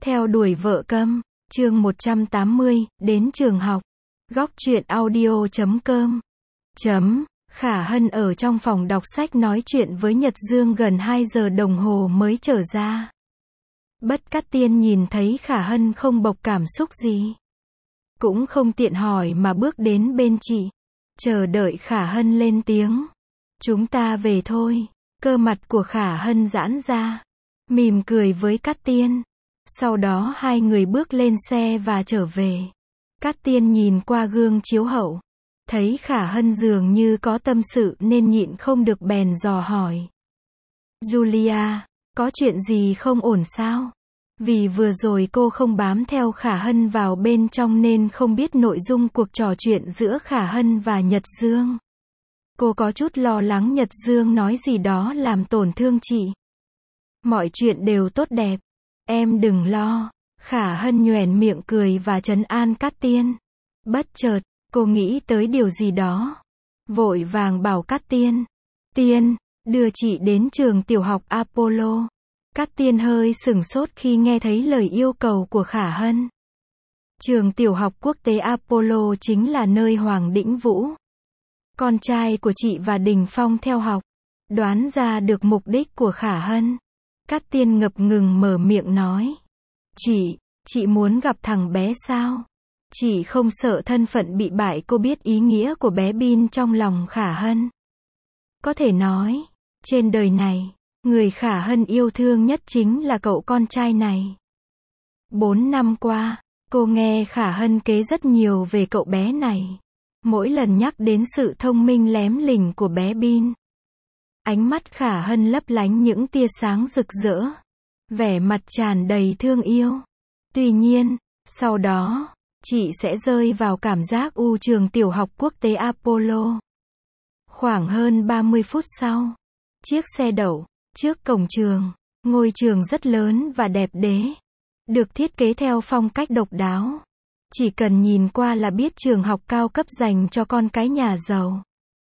Theo đuổi vợ câm, chương 180, đến trường học. Góc truyện audio.com. Khả Hân ở trong phòng đọc sách nói chuyện với Nhật Dương gần 2 giờ đồng hồ mới trở ra. Bất Cát Tiên nhìn thấy Khả Hân không bộc cảm xúc gì, cũng không tiện hỏi mà bước đến bên chị, chờ đợi Khả Hân lên tiếng. Chúng ta về thôi. Cơ mặt của Khả Hân giãn ra, mỉm cười với Cát Tiên. Sau đó hai người bước lên xe và trở về. Cát Tiên nhìn qua gương chiếu hậu, thấy Khả Hân dường như có tâm sự nên nhịn không được bèn dò hỏi. Julia, có chuyện gì không ổn sao? Vì vừa rồi cô không bám theo Khả Hân vào bên trong nên không biết nội dung cuộc trò chuyện giữa Khả Hân và Nhật Dương. Cô có chút lo lắng Nhật Dương nói gì đó làm tổn thương chị. Mọi chuyện đều tốt đẹp. Em đừng lo. Khả Hân nhoẻn miệng cười và trấn an Cát Tiên. Bất chợt, cô nghĩ tới điều gì đó. Vội vàng bảo Cát Tiên. Tiên, đưa chị đến trường tiểu học Apollo. Cát Tiên hơi sửng sốt khi nghe thấy lời yêu cầu của Khả Hân. Trường tiểu học quốc tế Apollo chính là nơi Hoàng Đĩnh Vũ, con trai của chị và Đình Phong theo học. Đoán ra được mục đích của Khả Hân, Cát Tiên ngập ngừng mở miệng nói. Chị muốn gặp thằng bé sao? Chị không sợ thân phận bị bại. Cô biết ý nghĩa của bé Bin trong lòng Khả Hân. Có thể nói, trên đời này, người Khả Hân yêu thương nhất chính là cậu con trai này. 4 năm qua, cô nghe Khả Hân kể rất nhiều về cậu bé này. Mỗi lần nhắc đến sự thông minh lém lỉnh của bé Bin, ánh mắt Khả Hân lấp lánh những tia sáng rực rỡ, vẻ mặt tràn đầy thương yêu. Tuy nhiên, sau đó, chị sẽ rơi vào cảm giác trường tiểu học quốc tế Apollo. Khoảng hơn 30 phút sau, chiếc xe đậu trước cổng trường. Ngôi trường rất lớn và đẹp đẽ, được thiết kế theo phong cách độc đáo. Chỉ cần nhìn qua là biết trường học cao cấp dành cho con cái nhà giàu.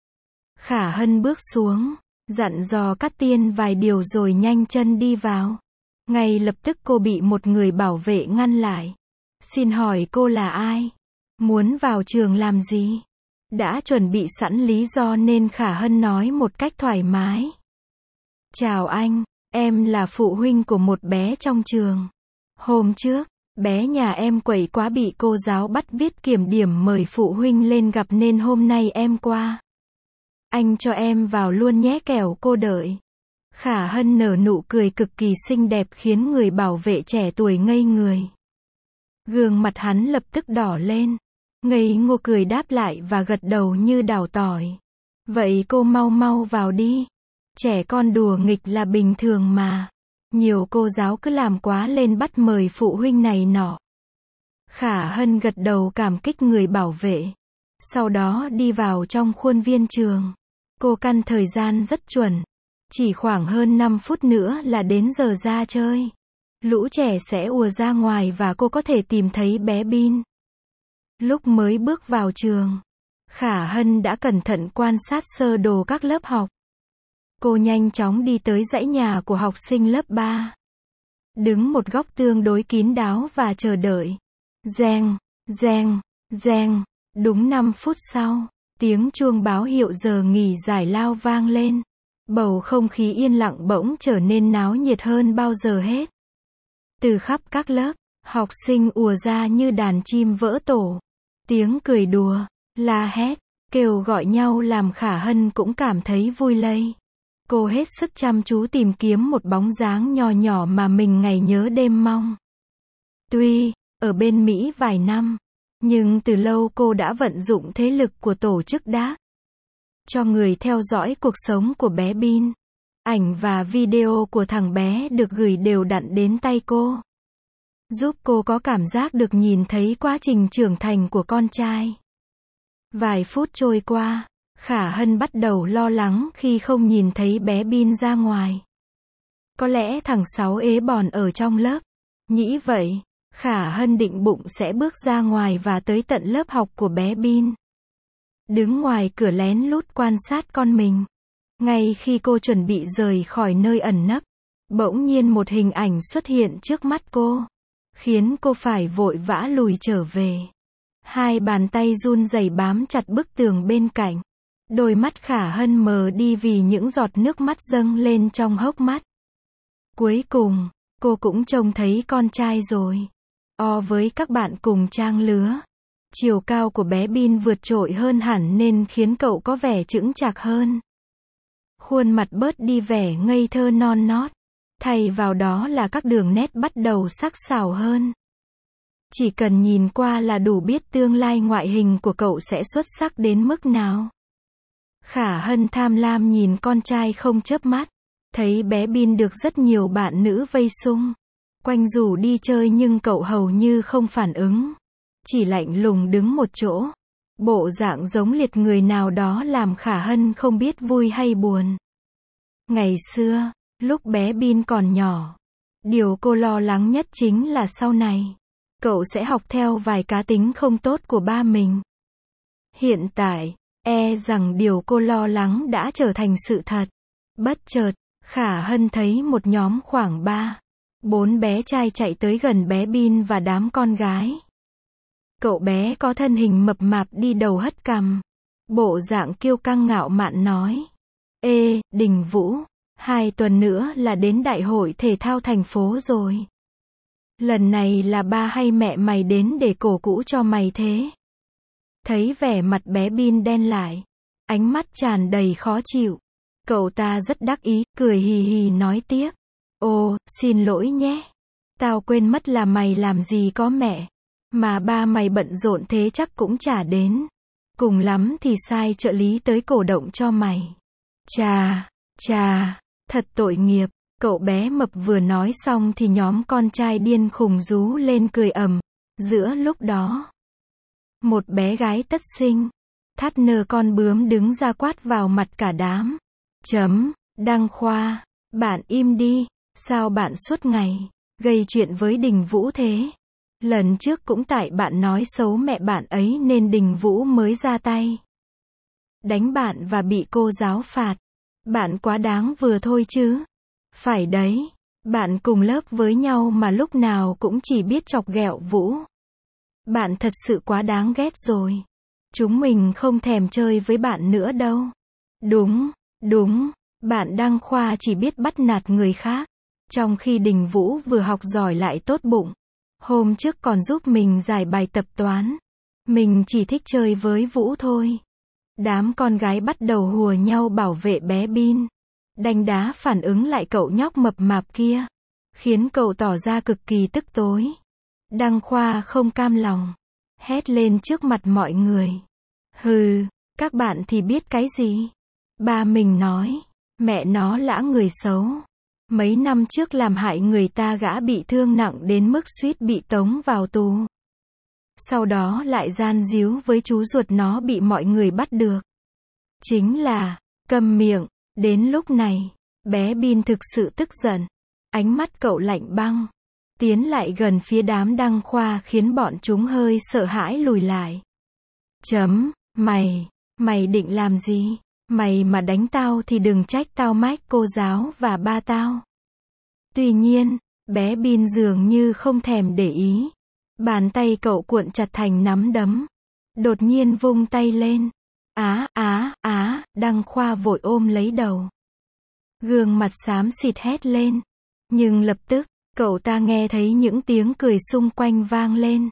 Khả Hân bước xuống, dặn dò Cát Tiên vài điều rồi nhanh chân đi vào. Ngay lập tức cô bị một người bảo vệ ngăn lại. Xin hỏi cô là ai? Muốn vào trường làm gì? Đã chuẩn bị sẵn lý do nên Khả Hân nói một cách thoải mái. Chào anh, em là phụ huynh của một bé trong trường. Hôm trước, bé nhà em quậy quá bị cô giáo bắt viết kiểm điểm mời phụ huynh lên gặp nên hôm nay em qua. Anh cho em vào luôn nhé kẻo cô đợi. Khả Hân nở nụ cười cực kỳ xinh đẹp khiến người bảo vệ trẻ tuổi ngây người. Gương mặt hắn lập tức đỏ lên. Ngây ngô cười đáp lại và gật đầu như đào tỏi. Vậy cô mau mau vào đi. Trẻ con đùa nghịch là bình thường mà. Nhiều cô giáo cứ làm quá lên bắt mời phụ huynh này nọ. Khả Hân gật đầu cảm kích người bảo vệ. Sau đó đi vào trong khuôn viên trường. Cô căn thời gian rất chuẩn. Chỉ khoảng hơn 5 phút nữa là đến giờ ra chơi. Lũ trẻ sẽ ùa ra ngoài và cô có thể tìm thấy bé Bin. Lúc mới bước vào trường, Khả Hân đã cẩn thận quan sát sơ đồ các lớp học. Cô nhanh chóng đi tới dãy nhà của học sinh lớp 3. Đứng một góc tương đối kín đáo và chờ đợi. Reng, reng, reng. Đúng 5 phút sau, tiếng chuông báo hiệu giờ nghỉ giải lao vang lên. Bầu không khí yên lặng bỗng trở nên náo nhiệt hơn bao giờ hết. Từ khắp các lớp, học sinh ùa ra như đàn chim vỡ tổ. Tiếng cười đùa, la hét, kêu gọi nhau làm Khả Hân cũng cảm thấy vui lây. Cô hết sức chăm chú tìm kiếm một bóng dáng nho nhỏ mà mình ngày nhớ đêm mong. Tuy, ở bên Mỹ vài năm, nhưng từ lâu cô đã vận dụng thế lực của tổ chức DAC cho người theo dõi cuộc sống của bé Bin. Ảnh và video của thằng bé được gửi đều đặn đến tay cô, giúp cô có cảm giác được nhìn thấy quá trình trưởng thành của con trai. Vài phút trôi qua, Khả Hân bắt đầu lo lắng khi không nhìn thấy bé Bin ra ngoài. Có lẽ thằng Sáu ế bòn ở trong lớp. Nghĩ vậy, Khả Hân định bụng sẽ bước ra ngoài và tới tận lớp học của bé Bin. Đứng ngoài cửa lén lút quan sát con mình. Ngay khi cô chuẩn bị rời khỏi nơi ẩn nấp, bỗng nhiên một hình ảnh xuất hiện trước mắt cô. khiến cô phải vội vã lùi trở về. Hai bàn tay run rẩy bám chặt bức tường bên cạnh. Đôi mắt Khả Hân mờ đi vì những giọt nước mắt dâng lên trong hốc mắt. Cuối cùng, cô cũng trông thấy con trai rồi. Với các bạn cùng trang lứa, chiều cao của bé Bin vượt trội hơn hẳn nên khiến cậu có vẻ chững chạc hơn. Khuôn mặt bớt đi vẻ ngây thơ non nót, thay vào đó là các đường nét bắt đầu sắc sảo hơn. Chỉ cần nhìn qua là đủ biết tương lai ngoại hình của cậu sẽ xuất sắc đến mức nào. Khả Hân tham lam nhìn con trai không chớp mắt, thấy bé Bin được rất nhiều bạn nữ vây xung quanh rủ đi chơi nhưng cậu hầu như không phản ứng, chỉ lạnh lùng đứng một chỗ. Bộ dạng giống liệt người nào đó làm Khả Hân không biết vui hay buồn. Ngày xưa, lúc bé Bin còn nhỏ, điều cô lo lắng nhất chính là sau này, cậu sẽ học theo vài cá tính không tốt của ba mình. Hiện tại, rằng điều cô lo lắng đã trở thành sự thật. Bất chợt, Khả Hân thấy một nhóm khoảng 3-4 bé trai chạy tới gần bé Bin và đám con gái. Cậu bé có thân hình mập mạp đi đầu hất cằm, bộ dạng kiêu căng ngạo mạn nói: "Ê, Đình Vũ, 2 tuần nữa là đến đại hội thể thao thành phố rồi. Lần này là ba hay mẹ mày đến để cổ vũ cho mày thế?" Thấy vẻ mặt bé Bin đen lại, ánh mắt tràn đầy khó chịu, cậu ta rất đắc ý, cười hì hì nói tiếp: "Ồ, xin lỗi nhé. Tao quên mất là mày làm gì có mẹ. Mà ba mày bận rộn thế chắc cũng chả đến. Cùng lắm thì sai trợ lý tới cổ động cho mày." Chà, thật tội nghiệp. Cậu bé mập vừa nói xong thì nhóm con trai điên khùng rú lên cười ầm. Giữa lúc đó, một bé gái tất xinh, thắt nơ con bướm đứng ra quát vào mặt cả đám. Đăng Khoa, bạn im đi, sao bạn suốt ngày gây chuyện với Đình Vũ thế? Lần trước cũng tại bạn nói xấu mẹ bạn ấy nên Đình Vũ mới ra tay đánh bạn và bị cô giáo phạt. Bạn quá đáng vừa thôi chứ. Phải đấy, bạn cùng lớp với nhau mà lúc nào cũng chỉ biết chọc ghẹo Vũ. Bạn thật sự quá đáng ghét rồi. Chúng mình không thèm chơi với bạn nữa đâu. Đúng, bạn Đăng Khoa chỉ biết bắt nạt người khác, trong khi Đình Vũ vừa học giỏi lại tốt bụng. Hôm trước còn giúp mình giải bài tập toán. Mình chỉ thích chơi với Vũ thôi. Đám con gái bắt đầu hùa nhau bảo vệ bé Bin, đánh đá phản ứng lại cậu nhóc mập mạp kia, khiến cậu tỏ ra cực kỳ tức tối. Đăng Khoa không cam lòng, hét lên trước mặt mọi người: "Hừ, các bạn thì biết cái gì? Ba mình nói, mẹ nó lã người xấu. Mấy năm trước làm hại người ta gã bị thương nặng đến mức suýt bị tống vào tù. Sau đó lại gian díu với chú ruột nó bị mọi người bắt được. Chính là, câm miệng." Đến lúc này, bé Bin thực sự tức giận. Ánh mắt cậu lạnh băng, tiến lại gần phía đám Đăng Khoa khiến bọn chúng hơi sợ hãi lùi lại. Mày định làm gì? Mày mà đánh tao thì đừng trách tao mách cô giáo và ba tao. Tuy nhiên, bé Bin dường như không thèm để ý. Bàn tay cậu cuộn chặt thành nắm đấm. Đột nhiên vung tay lên. Đăng Khoa vội ôm lấy đầu. Gương mặt xám xịt hét lên. Nhưng lập tức, cậu ta nghe thấy những tiếng cười xung quanh vang lên.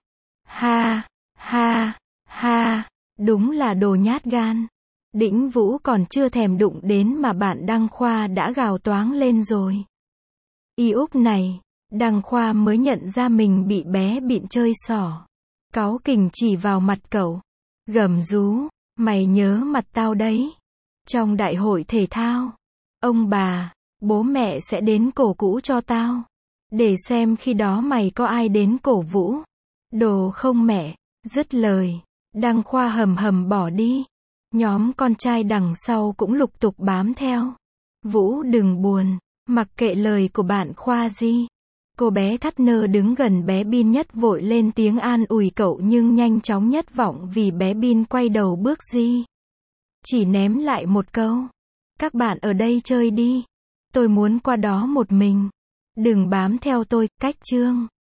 Ha, đúng là đồ nhát gan. Đĩnh Vũ còn chưa thèm đụng đến mà bạn Đăng Khoa đã gào toáng lên rồi. Úp này, Đăng Khoa mới nhận ra mình bị bé bịn chơi xỏ. Cáu kỉnh chỉ vào mặt cậu, gầm rú: "Mày nhớ mặt tao đấy. Trong đại hội thể thao, ông bà, bố mẹ sẽ đến cổ vũ cho tao. Để xem khi đó mày có ai đến cổ vũ. Đồ không mẹ." Dứt lời, Đăng Khoa hầm hầm bỏ đi. Nhóm con trai đằng sau cũng lục tục bám theo. "Vũ đừng buồn, mặc kệ lời của bạn Khoa gì." Cô bé thắt nơ đứng gần bé Bin nhất vội lên tiếng an ủi cậu nhưng nhanh chóng nhất vọng vì bé Bin quay đầu bước đi. Chỉ ném lại một câu: "Các bạn ở đây chơi đi. Tôi muốn qua đó một mình. Đừng bám theo tôi." Cách chương